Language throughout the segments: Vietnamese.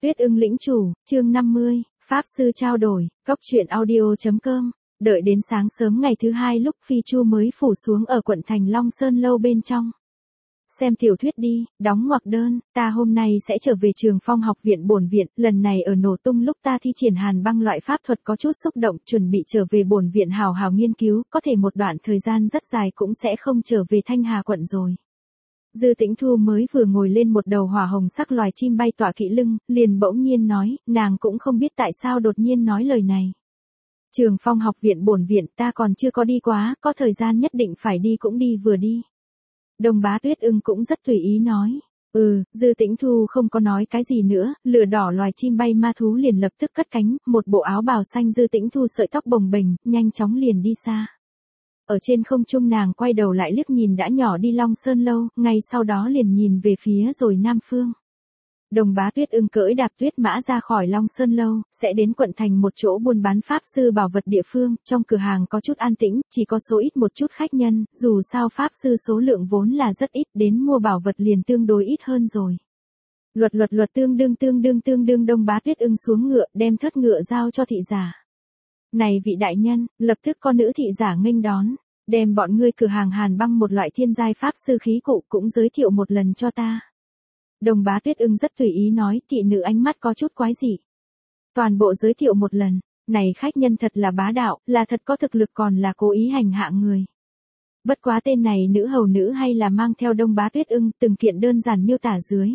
Tuyết ưng lĩnh chủ, chương 50, Pháp sư trao đổi, cốc truyện audio.com. Đợi đến sáng sớm ngày thứ hai lúc Phi Chu mới phủ xuống ở quận thành Long Sơn lâu bên trong. Xem tiểu thuyết đi, đóng ngoặc đơn, ta hôm nay sẽ trở về Trường Phong học viện bổn viện, lần này ở nổ tung lúc ta thi triển hàn băng loại pháp thuật có chút xúc động, chuẩn bị trở về bổn viện hào hào nghiên cứu, có thể một đoạn thời gian rất dài cũng sẽ không trở về Thanh Hà quận rồi. Dư Tĩnh Thu mới vừa ngồi lên một đầu hỏa hồng sắc loài chim bay tọa kỵ lưng, liền bỗng nhiên nói, nàng cũng không biết tại sao đột nhiên nói lời này. Trường Phong học viện bổn viện ta còn chưa có đi quá, có thời gian nhất định phải đi cũng đi vừa đi. Đồng bá Tuyết ưng cũng rất tùy ý nói. Dư Tĩnh Thu không có nói cái gì nữa, lửa đỏ loài chim bay ma thú liền lập tức cất cánh, một bộ áo bào xanh Dư Tĩnh Thu sợi tóc bồng bềnh, nhanh chóng liền đi xa. Ở trên không trung nàng quay đầu lại liếc nhìn đã nhỏ đi Long Sơn lâu, ngay sau đó liền nhìn về phía rồi Nam Phương. Đồng bá Tuyết ưng cưỡi đạp tuyết mã ra khỏi Long Sơn lâu, sẽ đến quận thành một chỗ buôn bán pháp sư bảo vật địa phương, trong cửa hàng có chút an tĩnh, chỉ có số ít một chút khách nhân, dù sao pháp sư số lượng vốn là rất ít, đến mua bảo vật liền tương đối ít hơn rồi. Luật tương đương Đồng bá Tuyết ưng xuống ngựa, đem thớt ngựa giao cho thị giả. Này vị đại nhân, lập tức có nữ thị giả nghênh đón, đem bọn ngươi cửa hàng hàn băng một loại thiên giai pháp sư khí cụ cũng giới thiệu một lần cho ta. Đồng bá Tuyết ưng rất tùy ý nói, thị nữ ánh mắt có chút quái dị. Toàn bộ giới thiệu một lần, này khách nhân thật là bá đạo, là thật có thực lực còn là cố ý hành hạ người. Bất quá tên này nữ hầu nữ hay là mang theo Đồng bá Tuyết ưng, từng kiện đơn giản miêu tả dưới.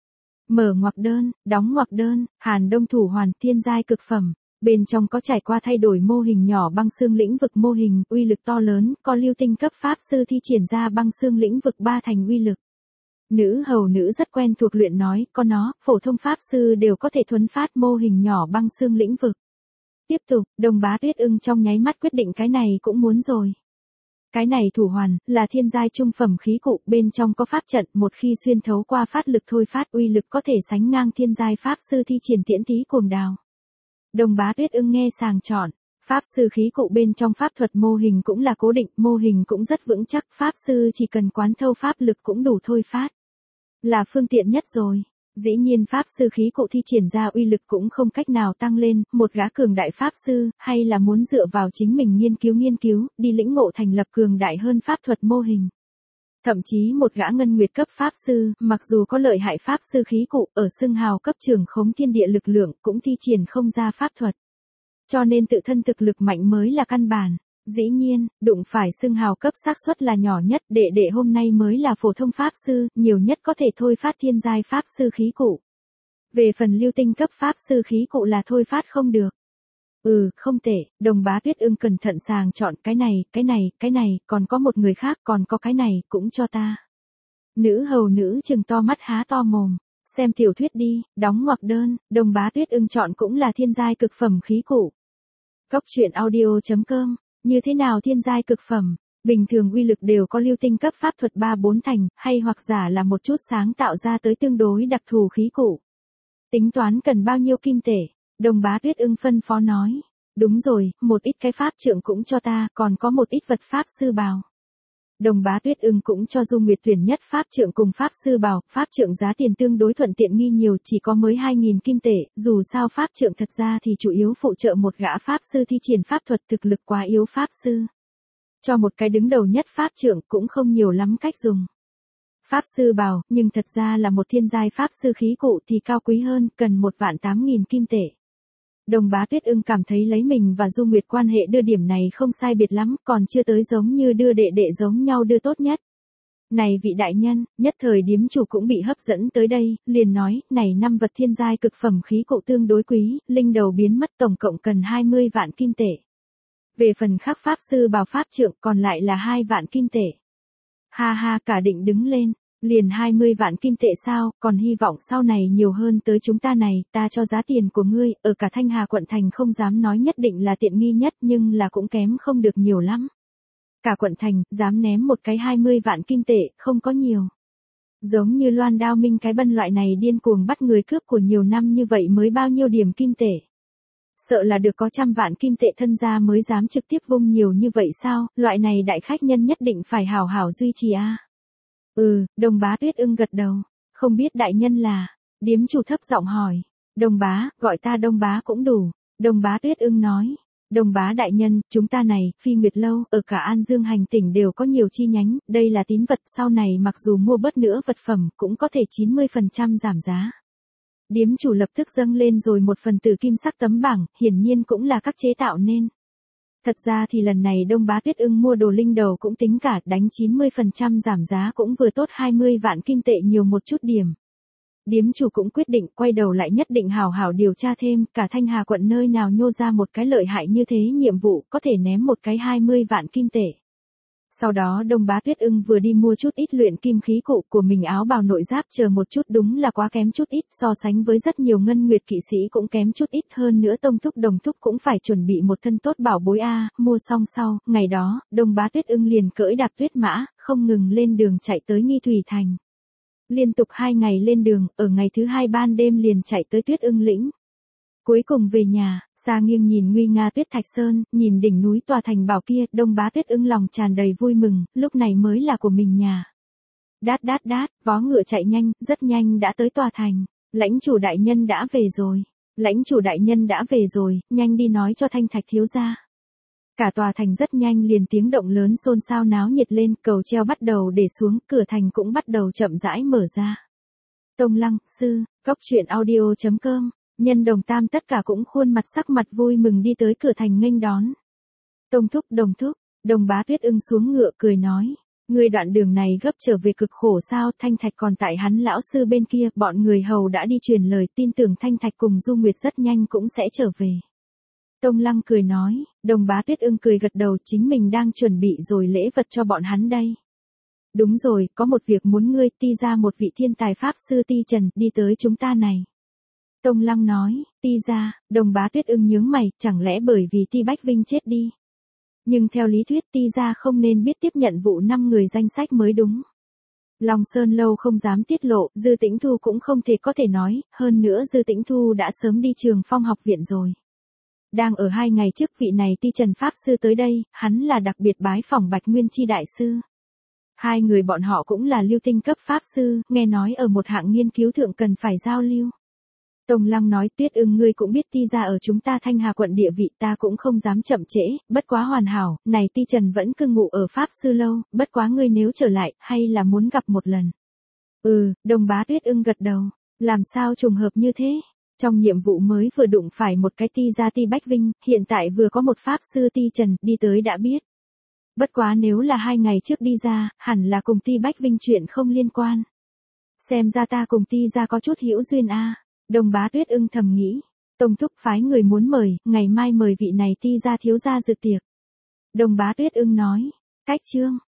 Mở ngoặc đơn, đóng ngoặc đơn, hàn đông thủ hoàn thiên giai cực phẩm. Bên trong có trải qua thay đổi mô hình nhỏ băng xương lĩnh vực mô hình, uy lực to lớn, có lưu tinh cấp pháp sư thi triển ra băng xương lĩnh vực 3 thành uy lực. Nữ hầu nữ rất quen thuộc luyện nói, có nó, phổ thông pháp sư đều có thể thuấn phát mô hình nhỏ băng xương lĩnh vực. Tiếp tục, Đồng bá Tuyết ưng trong nháy mắt quyết định cái này cũng muốn rồi. Cái này thủ hoàn, là thiên giai trung phẩm khí cụ, bên trong có pháp trận, một khi xuyên thấu qua phát lực thôi phát uy lực có thể sánh ngang thiên giai pháp sư thi triển tiễn tí cồn đào. Đồng bá Tuyết ưng nghe sàng chọn, pháp sư khí cụ bên trong pháp thuật mô hình cũng là cố định, mô hình cũng rất vững chắc, pháp sư chỉ cần quán thâu pháp lực cũng đủ thôi phát. Là phương tiện nhất rồi. Dĩ nhiên pháp sư khí cụ thi triển ra uy lực cũng không cách nào tăng lên, một gã cường đại pháp sư, hay là muốn dựa vào chính mình nghiên cứu, đi lĩnh ngộ thành lập cường đại hơn pháp thuật mô hình. Thậm chí một gã ngân nguyệt cấp pháp sư, mặc dù có lợi hại pháp sư khí cụ, ở xưng hào cấp trưởng khống thiên địa lực lượng, cũng thi triển không ra pháp thuật. Cho nên tự thân thực lực mạnh mới là căn bản. Dĩ nhiên, đụng phải xưng hào cấp xác suất là nhỏ nhất, đệ hôm nay mới là phổ thông pháp sư, nhiều nhất có thể thôi phát thiên giai pháp sư khí cụ. Về phần lưu tinh cấp pháp sư khí cụ là thôi phát không được. Không tệ, Đồng bá Tuyết ưng cẩn thận sàng chọn cái này, còn có một người khác, còn có cái này, cũng cho ta. Nữ hầu nữ trừng to mắt há to mồm, xem tiểu thuyết đi, đóng ngoặc đơn, Đồng bá Tuyết ưng chọn cũng là thiên giai cực phẩm khí cụ. Cốc truyện audio.com, như thế nào thiên giai cực phẩm, bình thường uy lực đều có lưu tinh cấp pháp thuật 3-4 thành, hay hoặc giả là một chút sáng tạo ra tới tương đối đặc thù khí cụ. Tính toán cần bao nhiêu kim tệ? Đồng bá Tuyết ưng phân phó nói. Đúng rồi, một ít cái pháp trượng cũng cho ta, còn có một ít vật pháp sư bào. Đồng bá Tuyết ưng cũng cho Du Nguyệt tuyển nhất pháp trượng cùng pháp sư bào, pháp trượng giá tiền tương đối thuận tiện nghi nhiều, chỉ có mới 2.000 kim tệ, dù sao pháp trượng thật ra thì chủ yếu phụ trợ một gã pháp sư thi triển pháp thuật thực lực quá yếu pháp sư. Cho một cái đứng đầu nhất pháp trượng cũng không nhiều lắm cách dùng. Pháp sư bào, nhưng thật ra là một thiên giai pháp sư khí cụ thì cao quý hơn, cần 1.800.000 kim tệ. Đồng bá Tuyết ưng cảm thấy lấy mình và Du Nguyệt quan hệ đưa điểm này không sai biệt lắm, còn chưa tới giống như đưa đệ giống nhau đưa tốt nhất. Này vị đại nhân, nhất thời điếm chủ cũng bị hấp dẫn tới đây, liền nói, này 5 vật thiên giai cực phẩm khí cụ tương đối quý, linh đầu biến mất tổng cộng cần 20 vạn kim tệ. Về phần khác pháp sư bào pháp trượng còn lại là 2 vạn kim tệ. Ha cả định đứng lên. Liền 20 vạn kim tệ sao, còn hy vọng sau này nhiều hơn tới chúng ta này, ta cho giá tiền của ngươi, ở cả Thanh Hà quận thành không dám nói nhất định là tiện nghi nhất nhưng là cũng kém không được nhiều lắm. Cả quận thành, dám ném một cái 20 vạn kim tệ, không có nhiều. Giống như Loan Đao Minh cái bân loại này điên cuồng bắt người cướp của nhiều năm như vậy mới bao nhiêu điểm kim tệ. Sợ là được có 100 vạn kim tệ thân gia mới dám trực tiếp vung nhiều như vậy sao, loại này đại khách nhân nhất định phải hảo hảo duy trì a. Đồng bá Tuyết ưng gật đầu, không biết đại nhân là, điếm chủ thấp giọng hỏi, Đông bá, gọi ta Đông bá cũng đủ. Đông bá Tuyết Ưng nói. Đông bá đại nhân, chúng ta này, Phi Nguyệt Lâu, ở cả An Dương hành tỉnh đều có nhiều chi nhánh, đây là tín vật, sau này mặc dù mua bớt nữa vật phẩm, cũng có thể 90% giảm giá. Điếm chủ lập tức dâng lên rồi một phần tử kim sắc tấm bảng, hiển nhiên cũng là các chế tạo nên. Thật ra thì lần này Đông bá Tuyết Ưng mua đồ linh đầu cũng tính cả, đánh 90% giảm giá cũng vừa tốt 20 vạn kim tệ nhiều một chút điểm. Điếm chủ cũng quyết định quay đầu lại nhất định hào hảo điều tra thêm, cả Thanh Hà quận nơi nào nhô ra một cái lợi hại như thế nhiệm vụ có thể ném một cái 20 vạn kim tệ. Sau đó Đông bá Tuyết Ưng vừa đi mua chút ít luyện kim khí cụ của mình, áo bào nội giáp chờ một chút, đúng là quá kém chút ít, so sánh với rất nhiều ngân nguyệt kỵ sĩ cũng kém chút ít, hơn nữa Tông thúc Đồng thúc cũng phải chuẩn bị một thân tốt bảo bối a. Mua xong sau, ngày đó, Đông bá Tuyết Ưng liền cưỡi đạp tuyết mã, không ngừng lên đường chạy tới Nghi Thủy Thành. Liên tục 2 ngày lên đường, ở ngày thứ 2 ban đêm liền chạy tới Tuyết Ưng lĩnh. Cuối cùng về nhà, xa nghiêng nhìn nguy nga Tuyết Thạch Sơn, nhìn đỉnh núi tòa thành bảo kia, Đông bá Tuyết Ưng lòng tràn đầy vui mừng, lúc này mới là của mình nhà. Đát đát đát, vó ngựa chạy nhanh, rất nhanh đã tới tòa thành. Lãnh chủ đại nhân đã về rồi. Lãnh chủ đại nhân đã về rồi, nhanh đi nói cho Thanh Thạch thiếu gia. Cả tòa thành rất nhanh liền tiếng động lớn xôn xao náo nhiệt lên, cầu treo bắt đầu để xuống, cửa thành cũng bắt đầu chậm rãi mở ra. Tông Lăng, Sư, Cốc Truyện Audio.com, Nhân Đồng Tam tất cả cũng khuôn mặt sắc mặt vui mừng đi tới cửa thành nghênh đón. Tông thúc, Đông bá Tuyết Ưng xuống ngựa cười nói. Người đoạn đường này gấp trở về cực khổ sao? Thanh Thạch còn tại hắn lão sư bên kia, bọn người hầu đã đi truyền lời, tin tưởng Thanh Thạch cùng Du Nguyệt rất nhanh cũng sẽ trở về. Tông Lăng cười nói, Đông bá Tuyết Ưng cười gật đầu, chính mình đang chuẩn bị rồi lễ vật cho bọn hắn đây. Đúng rồi, có một việc muốn ngươi, Ti ra một vị thiên tài pháp sư Ti Trần, đi tới chúng ta này. Tông Lăng nói, Ti ra, Đông bá Tuyết Ưng nhướng mày, chẳng lẽ bởi vì Ti Bách Vinh chết đi. Nhưng theo lý thuyết Ti ra không nên biết tiếp nhận vụ 5 người danh sách mới đúng. Long Sơn Lâu không dám tiết lộ, Dư Tĩnh Thu cũng không thể có thể nói, hơn nữa Dư Tĩnh Thu đã sớm đi Trường Phong học viện rồi. Đang ở 2 ngày trước vị này Ti Trần Pháp Sư tới đây, hắn là đặc biệt bái phỏng Bạch Nguyên Chi Đại Sư. 2 người bọn họ cũng là lưu tinh cấp Pháp Sư, nghe nói ở một hạng nghiên cứu thượng cần phải giao lưu. Tông Lăng nói, Tuyết Ưng ngươi cũng biết Ti ra ở chúng ta Thanh Hà quận địa vị, ta cũng không dám chậm trễ, bất quá hoàn hảo, này Ti Trần vẫn cư ngụ ở Pháp Sư Lâu, bất quá ngươi nếu trở lại, hay là muốn gặp một lần. Đông bá Tuyết Ưng gật đầu, làm sao trùng hợp như thế? Trong nhiệm vụ mới vừa đụng phải một cái Ti ra Ti Bách Vinh, hiện tại vừa có một Pháp Sư Ti Trần, đi tới đã biết. Bất quá nếu là 2 ngày trước đi ra, hẳn là cùng Ti Bách Vinh chuyện không liên quan. Xem ra ta cùng Ti ra có chút hữu duyên a. Đông bá Tuyết Ưng thầm nghĩ. Tông thúc phái người muốn mời, ngày mai mời vị này Ti ra thiếu gia dự tiệc. Đông bá Tuyết Ưng nói. Cách chương.